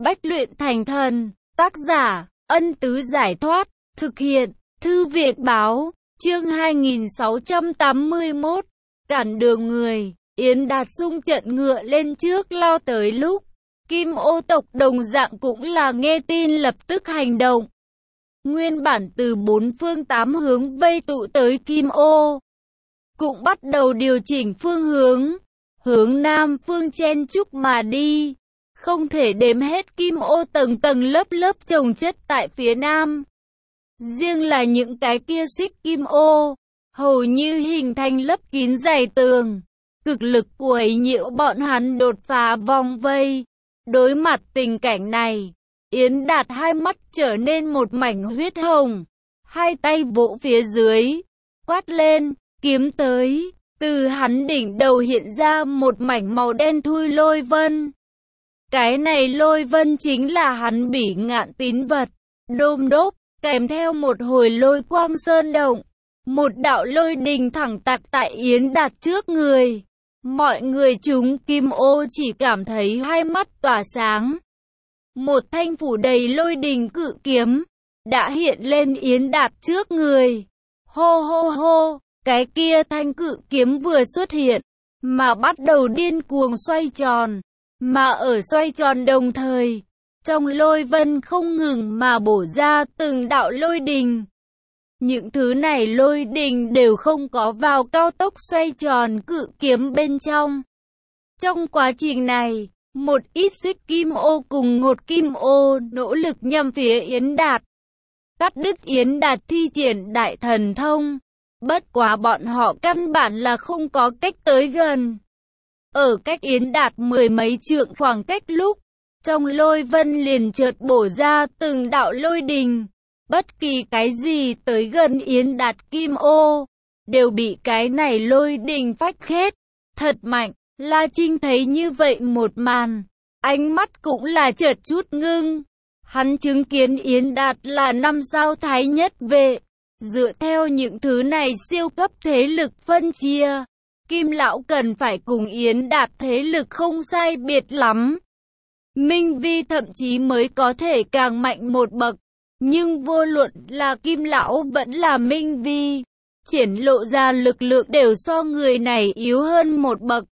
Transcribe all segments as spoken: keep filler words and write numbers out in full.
bách luyện thành thần. Tác giả, Ân Tứ Giải Thoát. Thực hiện, Thư viện Báo. Chương hai nghìn sáu trăm tám mươi mốt. Cản đường người. Yến Đạt xung trận ngựa lên trước lao tới lúc. Kim Ô tộc đồng dạng cũng là nghe tin lập tức hành động. Nguyên bản từ bốn phương tám hướng vây tụ tới Kim Ô, cũng bắt đầu điều chỉnh phương hướng, hướng nam phương chen chúc mà đi. Không thể đếm hết Kim Ô tầng tầng lớp lớp chồng chất tại phía nam. Riêng là những cái kia xích Kim Ô, hầu như hình thành lấp kín dày tường. Cực lực quấy nhiễu bọn hắn đột phá vòng vây. Đối mặt tình cảnh này, Yến Đạt hai mắt trở nên một mảnh huyết hồng, hai tay vỗ phía dưới, quát lên, kiếm tới. Từ hắn đỉnh đầu hiện ra một mảnh màu đen thui lôi vân. Cái này lôi vân chính là hắn Bỉ Ngạn tín vật, đôm đốp, kèm theo một hồi lôi quang sơn động. Một đạo lôi đình thẳng tặc tại Yến Đạt trước người. Mọi người chúng Kim Ô chỉ cảm thấy hai mắt tỏa sáng. Một thanh phủ đầy lôi đình cự kiếm đã hiện lên Yến Đạt trước người. Hô hô hô, cái kia thanh cự kiếm vừa xuất hiện, mà bắt đầu điên cuồng xoay tròn. Mà ở xoay tròn đồng thời, trong lôi vân không ngừng mà bổ ra từng đạo lôi đình. Những thứ này lôi đình đều không có vào cao tốc xoay tròn cự kiếm bên trong. Trong quá trình này, một ít xích Kim Ô cùng một Kim Ô nỗ lực nhằm phía Yến Đạt, cắt đứt Yến Đạt thi triển đại thần thông. Bất quá bọn họ căn bản là không có cách tới gần. Ở cách Yến Đạt mười mấy trượng khoảng cách lúc, trong lôi vân liền chợt bổ ra từng đạo lôi đình. Bất kỳ cái gì tới gần Yến Đạt Kim Ô, đều bị cái này lôi đình phách khét. Thật mạnh, La Trinh thấy như vậy một màn, ánh mắt cũng là chợt chút ngưng. Hắn chứng kiến Yến Đạt là năm sao thái nhất vệ. Dựa theo những thứ này siêu cấp thế lực phân chia, Kim Lão cần phải cùng Yến Đạt thế lực không sai biệt lắm. Minh Vi thậm chí mới có thể càng mạnh một bậc. Nhưng vô luận là Kim Lão vẫn là Minh Vi, triển lộ ra lực lượng đều so người này yếu hơn một bậc.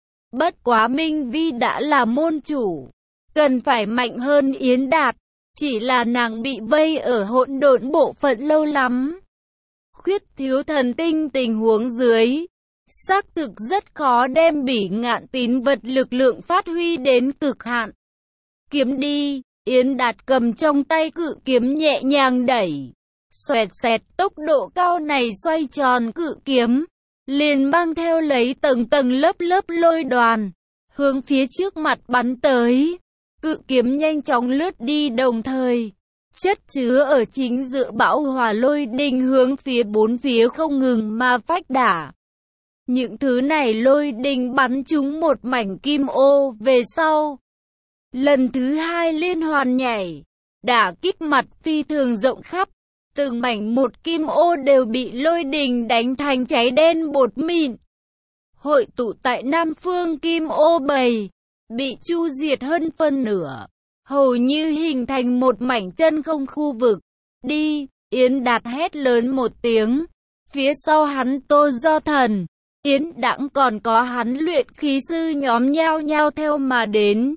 Bất quá Minh Vi đã là môn chủ, cần phải mạnh hơn Yến Đạt, chỉ là nàng bị vây ở hỗn độn bộ phận lâu lắm. Khuyết thiếu thần tinh tình huống dưới, xác thực rất khó đem Bỉ Ngạn tín vật lực lượng phát huy đến cực hạn. Kiếm đi! Yến Đạt cầm trong tay cự kiếm nhẹ nhàng đẩy. Xoẹt xẹt, tốc độ cao này xoay tròn cự kiếm, liền mang theo lấy tầng tầng lớp lớp lôi đoàn, hướng phía trước mặt bắn tới. Cự kiếm nhanh chóng lướt đi đồng thời, chất chứa ở chính giữa bão hỏa lôi đình hướng phía bốn phía không ngừng mà phách đả. Những thứ này lôi đình bắn trúng một mảnh Kim Ô về sau. Lần thứ hai liên hoàn nhảy, đả kích mặt phi thường rộng khắp, từng mảnh một Kim Ô đều bị lôi đình đánh thành cháy đen bột mịn. Hội tụ tại Nam Phương Kim Ô bầy, bị chu diệt hơn phân nửa, hầu như hình thành một mảnh chân không khu vực. Đi! Yến Đạt hét lớn một tiếng, phía sau hắn Tô Do Thần, Yến Đãng còn có hắn luyện khí sư nhóm nhao nhao theo mà đến.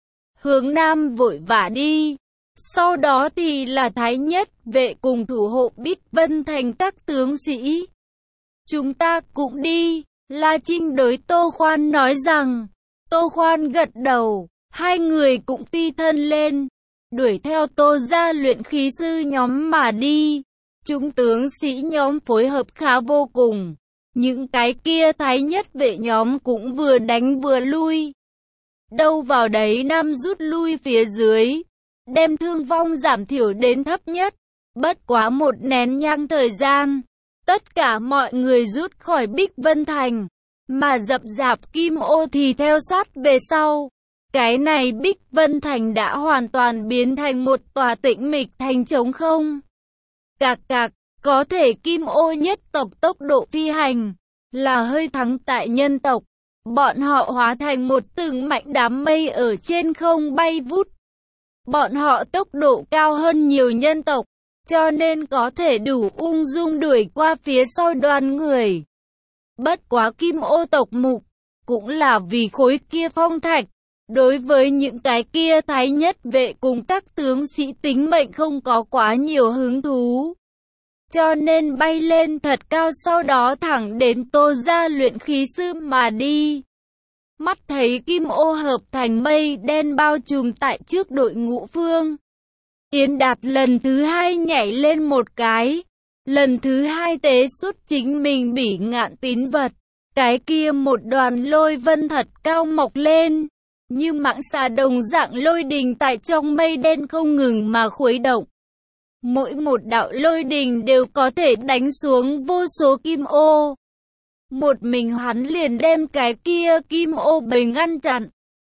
Hướng nam vội vã đi. Sau đó thì là thái nhất vệ cùng thủ hộ Bích Vân thành các tướng sĩ. Chúng ta cũng đi. La Trinh đối Tô Khoan nói rằng. Tô Khoan gật đầu. Hai người cũng phi thân lên, đuổi theo Tô gia luyện khí sư nhóm mà đi. Chúng tướng sĩ nhóm phối hợp khá vô cùng. Những cái kia thái nhất vệ nhóm cũng vừa đánh vừa lui. Đâu vào đấy nam rút lui phía dưới, đem thương vong giảm thiểu đến thấp nhất. Bất quá một nén nhang thời gian, tất cả mọi người rút khỏi Bích Vân Thành, mà dập dạp Kim Ô thì theo sát về sau. Cái này Bích Vân Thành đã hoàn toàn biến thành một tòa tĩnh mịch thành trống không. Cạc cạc, có thể Kim Ô nhất tộc tốc độ phi hành là hơi thắng tại nhân tộc. Bọn họ hóa thành một từng mảnh đám mây ở trên không bay vút. Bọn họ tốc độ cao hơn nhiều nhân tộc, cho nên có thể đủ ung dung đuổi qua phía sau đoàn người. Bất quá Kim Ô tộc Mục, cũng là vì khối kia phong thạch, đối với những cái kia thái nhất vệ cùng các tướng sĩ tính mệnh không có quá nhiều hứng thú. Cho nên bay lên thật cao, sau đó thẳng đến Tô gia luyện khí sư mà đi. Mắt thấy Kim Ô hợp thành mây đen bao trùm tại trước đội ngũ phương. Yến Đạt lần thứ hai nhảy lên một cái. Lần thứ hai tế xuất chính mình bỉ ngạn tín vật. Cái kia một đoàn lôi vân thật cao mọc lên. Như mãng xà đồng dạng lôi đình tại trong mây đen không ngừng mà khuấy động. Mỗi một đạo lôi đình đều có thể đánh xuống vô số kim ô. Một mình hắn liền đem cái kia kim ô bầy ngăn chặn.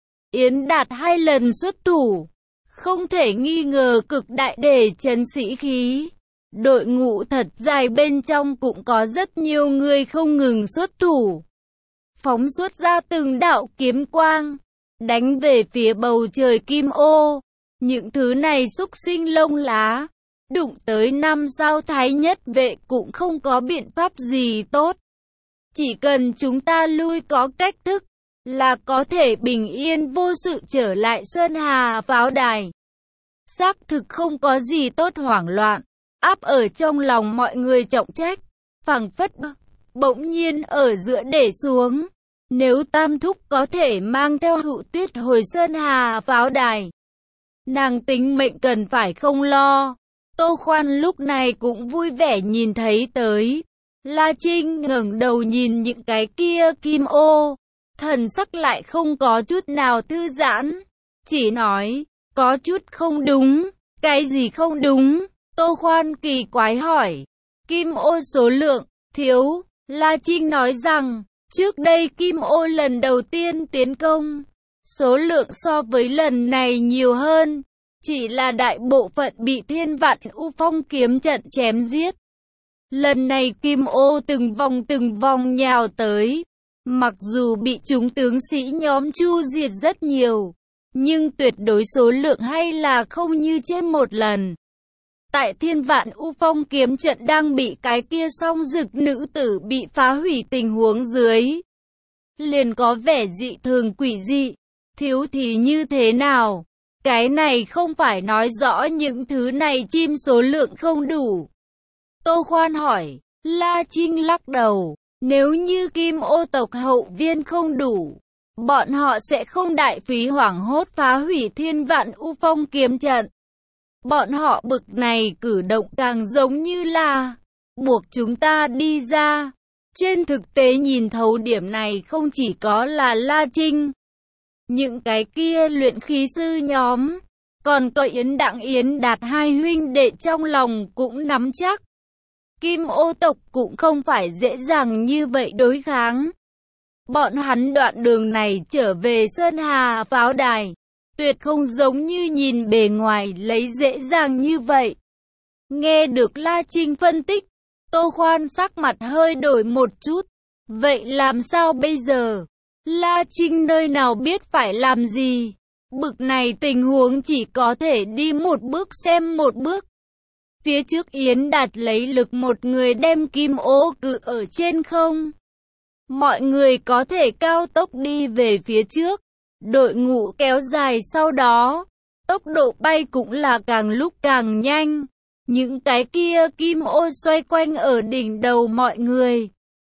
Yến Đạt hai lần xuất thủ, không thể nghi ngờ cực đại để trấn sĩ khí. Đội ngũ thật dài bên trong cũng có rất nhiều người không ngừng xuất thủ. Phóng xuất ra từng đạo kiếm quang, đánh về phía bầu trời kim ô. Những thứ này xúc sinh lông lá, đụng tới năm sao thái nhất vệ cũng không có biện pháp gì tốt. Chỉ cần chúng ta lui có cách thức, là có thể bình yên vô sự trở lại Sơn Hà pháo đài. Xác thực không có gì tốt hoảng loạn, áp ở trong lòng mọi người trọng trách, phảng phất bỗng nhiên ở giữa để xuống. Nếu Tam Thúc có thể mang theo Hữu Tuyết hồi Sơn Hà pháo đài, nàng tính mệnh cần phải không lo. Tô Khoan lúc này cũng vui vẻ nhìn thấy tới. La Trinh ngẩng đầu nhìn những cái kia kim ô, thần sắc lại không có chút nào thư giãn, chỉ nói, có chút không đúng. Cái gì không đúng? Tô Khoan kỳ quái hỏi. Kim ô số lượng thiếu. La Trinh nói rằng, trước đây kim ô lần đầu tiên tiến công, số lượng so với lần này nhiều hơn, chỉ là đại bộ phận bị Thiên Vạn U Phong kiếm trận chém giết. Lần này kim ô từng vòng từng vòng nhào tới, mặc dù bị chúng tướng sĩ nhóm chu diệt rất nhiều, nhưng tuyệt đối số lượng hay là không như trên một lần. Tại Thiên Vạn U Phong kiếm trận đang bị cái kia song dực nữ tử bị phá hủy tình huống dưới, liền có vẻ dị thường quỷ dị. Thiếu thì như thế nào? Cái này không phải nói rõ những thứ này chim số lượng không đủ. Tô Khoan hỏi. La Trinh lắc đầu. Nếu như kim ô tộc hậu viên không đủ, bọn họ sẽ không đại phí hoảng hốt phá hủy Thiên Vạn U Phong kiếm trận. Bọn họ bực này cử động càng giống như là buộc chúng ta đi ra. Trên thực tế nhìn thấu điểm này không chỉ có là La Trinh, những cái kia luyện khí sư nhóm, còn có Yến Đặng Yến Đạt hai huynh đệ trong lòng cũng nắm chắc. Kim ô tộc cũng không phải dễ dàng như vậy đối kháng. Bọn hắn đoạn đường này trở về Sơn Hà pháo đài, tuyệt không giống như nhìn bề ngoài lấy dễ dàng như vậy. Nghe được La Trinh phân tích, Tô Khoan sắc mặt hơi đổi một chút. Vậy làm sao bây giờ? La Trinh nơi nào biết phải làm gì? Bực này tình huống chỉ có thể đi một bước xem một bước. Phía trước Yến Đạt lấy lực một người đem kim ô cự ở trên không. Mọi người có thể cao tốc đi về phía trước. Đội ngũ kéo dài sau đó, tốc độ bay cũng là càng lúc càng nhanh. Những cái kia kim ô xoay quanh ở đỉnh đầu mọi người,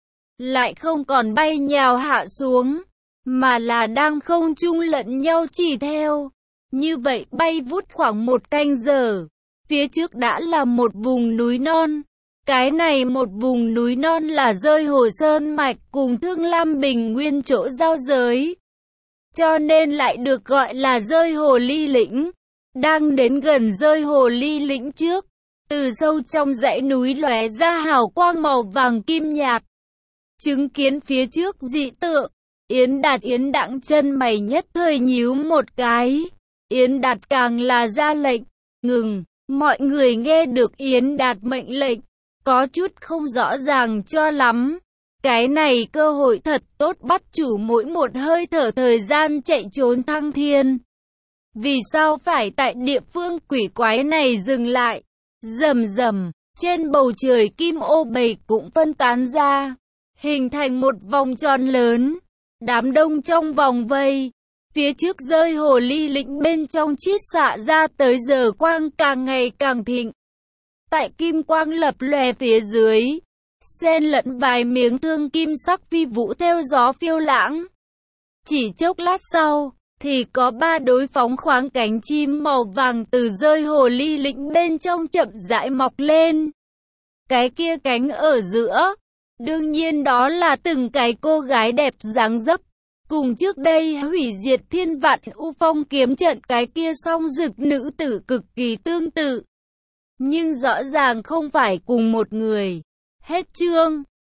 lại không còn bay nhào hạ xuống, mà là đang không trung lẫn nhau chỉ theo. Như vậy bay vút khoảng một canh giờ, phía trước đã là một vùng núi non. Cái này một vùng núi non là rơi Hồ Sơn Mạch cùng Thương Lam Bình Nguyên chỗ giao giới, cho nên lại được gọi là rơi Hồ Ly Lĩnh. Đang đến gần rơi Hồ Ly Lĩnh trước, từ sâu trong dãy núi lóe ra hào quang màu vàng kim nhạt. Chứng kiến phía trước dị tượng, Yến Đạt Yến Đặng chân mày nhất thời nhíu một cái. Yến Đạt càng là ra lệnh, ngừng. Mọi người nghe được Yến Đạt mệnh lệnh, có chút không rõ ràng cho lắm. Cái này cơ hội thật tốt bắt chủ mỗi một hơi thở thời gian chạy trốn thăng thiên. Vì sao phải tại địa phương quỷ quái này dừng lại? Rầm rầm, trên bầu trời kim ô bầy cũng phân tán ra, hình thành một vòng tròn lớn. Đám đông trong vòng vây, phía trước rơi hồ ly lĩnh bên trong chiết xạ ra tới giờ quang càng ngày càng thịnh. Tại kim quang lập lòe phía dưới, xen lẫn vài miếng thương kim sắc vi vũ theo gió phiêu lãng. Chỉ chốc lát sau, thì có ba đối phóng khoáng cánh chim màu vàng từ rơi hồ ly lĩnh bên trong chậm rãi mọc lên. Cái kia cánh ở giữa, đương nhiên đó là từng cái cô gái đẹp dáng dấp. Cùng trước đây hủy diệt thiên vạn u phong kiếm trận cái kia song dực nữ tử cực kỳ tương tự. Nhưng rõ ràng không phải cùng một người. Hết chương.